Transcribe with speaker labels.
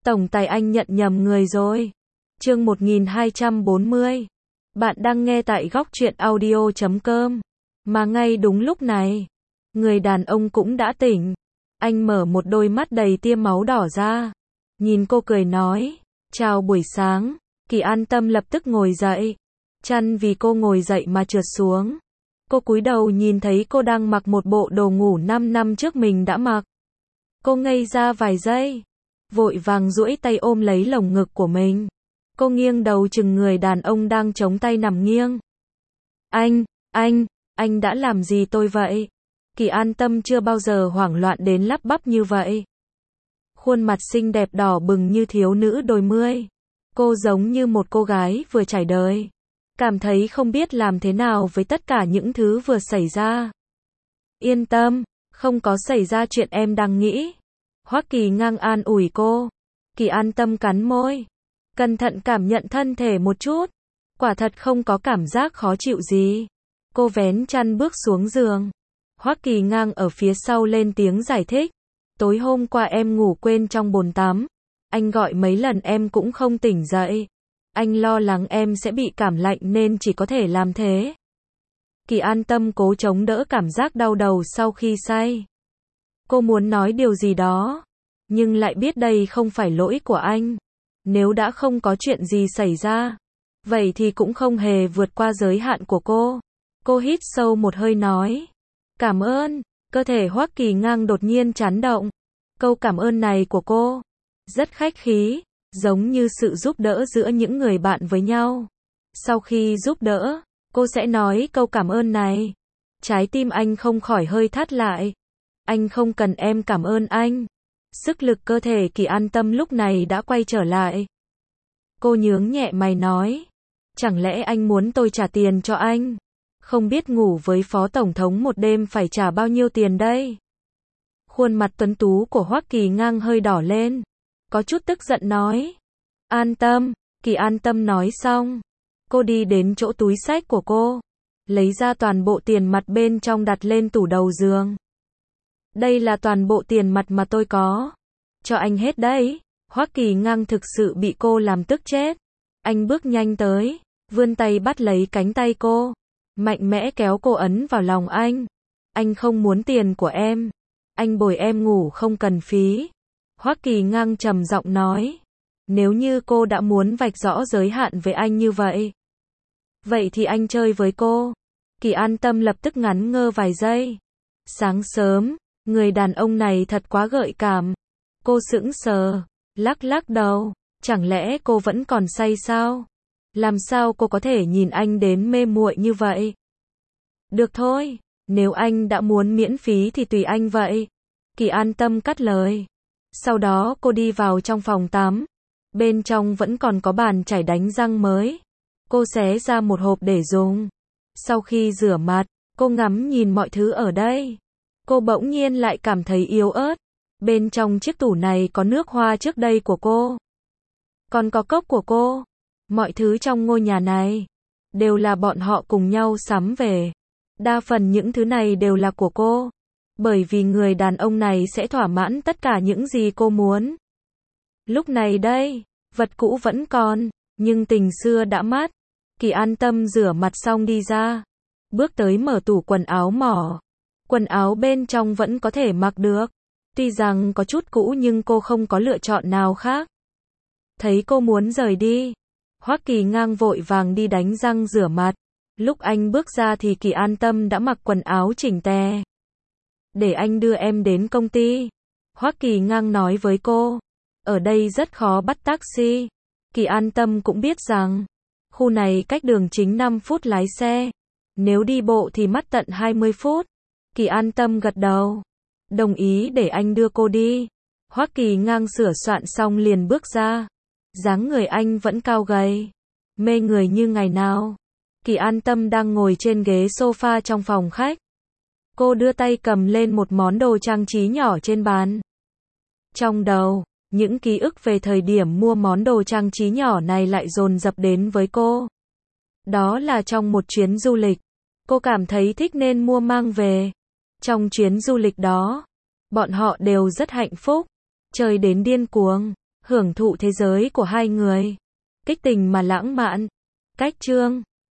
Speaker 1: Tổng tài anh nhận nhầm người rồi. Chương 1240. Bạn đang nghe tại góc truyện audio.com. Mà ngay đúng lúc này, người đàn ông cũng đã tỉnh. Anh mở một đôi mắt đầy tia máu đỏ ra. Nhìn cô cười nói, chào buổi sáng. Kỳ An Tâm lập tức ngồi dậy. Chăn vì cô ngồi dậy mà trượt xuống. Cô cúi đầu nhìn thấy cô đang mặc một bộ đồ ngủ 5 năm trước mình đã mặc. Cô ngây ra vài giây, vội vàng duỗi tay ôm lấy lồng ngực của mình. Cô nghiêng đầu chừng người đàn ông đang chống tay nằm nghiêng. Anh đã làm gì tôi vậy? Kỳ An Tâm chưa bao giờ hoảng loạn đến lắp bắp như vậy. Khuôn mặt xinh đẹp đỏ bừng như thiếu nữ đôi mươi. Cô giống như một cô gái vừa trải đời. Cảm thấy không biết làm thế nào với tất cả những thứ vừa xảy ra. Yên tâm, không có xảy ra chuyện em đang nghĩ. Hoắc Kỳ Ngang an ủi cô. Kỳ An Tâm cắn môi. Cẩn thận cảm nhận thân thể một chút. Quả thật không có cảm giác khó chịu gì. Cô vén chăn bước xuống giường. Hoắc Kỳ Ngang ở phía sau lên tiếng giải thích. Tối hôm qua em ngủ quên trong bồn tắm. Anh gọi mấy lần em cũng không tỉnh dậy. Anh lo lắng em sẽ bị cảm lạnh nên chỉ có thể làm thế. Kỳ An Tâm cố chống đỡ cảm giác đau đầu sau khi say. Cô muốn nói điều gì đó, nhưng lại biết đây không phải lỗi của anh. Nếu đã không có chuyện gì xảy ra, vậy thì cũng không hề vượt qua giới hạn của cô. Cô hít sâu một hơi nói, cảm ơn. Cơ thể Hoắc Kỳ Ngang đột nhiên chấn động. Câu cảm ơn này của cô rất khách khí, giống như sự giúp đỡ giữa những người bạn với nhau. Sau khi giúp đỡ, cô sẽ nói câu cảm ơn này. Trái tim anh không khỏi hơi thắt lại. Anh không cần em cảm ơn anh. Sức lực cơ thể Kỳ An Tâm lúc này đã quay trở lại. Cô nhướng nhẹ mày nói, chẳng lẽ anh muốn tôi trả tiền cho anh? Không biết ngủ với phó tổng thống một đêm phải trả bao nhiêu tiền đây? Khuôn mặt tuấn tú của Hoắc Kỳ Ngang hơi đỏ lên. Có chút tức giận nói. An Tâm. Kỳ An Tâm nói xong, cô đi đến chỗ túi xách của cô, lấy ra toàn bộ tiền mặt bên trong đặt lên tủ đầu giường. Đây là toàn bộ tiền mặt mà tôi có. Cho anh hết đấy. Hoắc Kỳ Ngang thực sự bị cô làm tức chết. Anh bước nhanh tới, vươn tay bắt lấy cánh tay cô, mạnh mẽ kéo cô ấn vào lòng anh. Anh không muốn tiền của em. Anh bồi em ngủ không cần phí. Hoắc Kỳ Ngang trầm giọng nói. Nếu như cô đã muốn vạch rõ giới hạn với anh như vậy, vậy thì anh chơi với cô. Kỳ An Tâm lập tức ngắn ngơ vài giây. Sáng sớm, người đàn ông này thật quá gợi cảm. Cô sững sờ, lắc đầu. Chẳng lẽ cô vẫn còn say sao? Làm sao cô có thể nhìn anh đến mê muội như vậy? Được thôi, nếu anh đã muốn miễn phí thì tùy anh vậy. Kỳ An Tâm cắt lời. Sau đó cô đi vào trong phòng tắm. Bên trong vẫn còn có bàn chải đánh răng mới. Cô xé ra một hộp để dùng. Sau khi rửa mặt, cô ngắm nhìn mọi thứ ở đây. Cô bỗng nhiên lại cảm thấy yếu ớt. Bên trong chiếc tủ này có nước hoa trước đây của cô. Còn có cốc của cô. Mọi thứ trong ngôi nhà này đều là bọn họ cùng nhau sắm về. Đa phần những thứ này đều là của cô. Bởi vì người đàn ông này sẽ thỏa mãn tất cả những gì cô muốn. Lúc này đây, vật cũ vẫn còn, nhưng tình xưa đã mất. Kỳ An Tâm rửa mặt xong đi ra. Bước tới mở tủ quần áo mỏ. Quần áo bên trong vẫn có thể mặc được. Tuy rằng có chút cũ nhưng cô không có lựa chọn nào khác. Thấy cô muốn rời đi, Hoắc Kỳ Ngang vội vàng đi đánh răng rửa mặt. Lúc anh bước ra thì Kỳ An Tâm đã mặc quần áo chỉnh tề. Để anh đưa em đến công ty. Hoắc Kỳ Ngang nói với cô. Ở đây rất khó bắt taxi. Kỳ An Tâm cũng biết rằng khu này cách đường chính 5 phút lái xe. Nếu đi bộ thì mất tận 20 phút. Kỳ An Tâm gật đầu, đồng ý để anh đưa cô đi. Hoắc Kỳ Ngang sửa soạn xong liền bước ra. Dáng người anh vẫn cao gầy, mê người như ngày nào. Kỳ An Tâm đang ngồi trên ghế sofa trong phòng khách. Cô đưa tay cầm lên một món đồ trang trí nhỏ trên bàn. Trong đầu, những ký ức về thời điểm mua món đồ trang trí nhỏ này lại dồn dập đến với cô. Đó là trong một chuyến du lịch. Cô cảm thấy thích nên mua mang về. Trong chuyến du lịch đó, bọn họ đều rất hạnh phúc. Chơi đến điên cuồng. hưởng thụ thế giới của hai người. Kích tình mà lãng mạn. Cách chương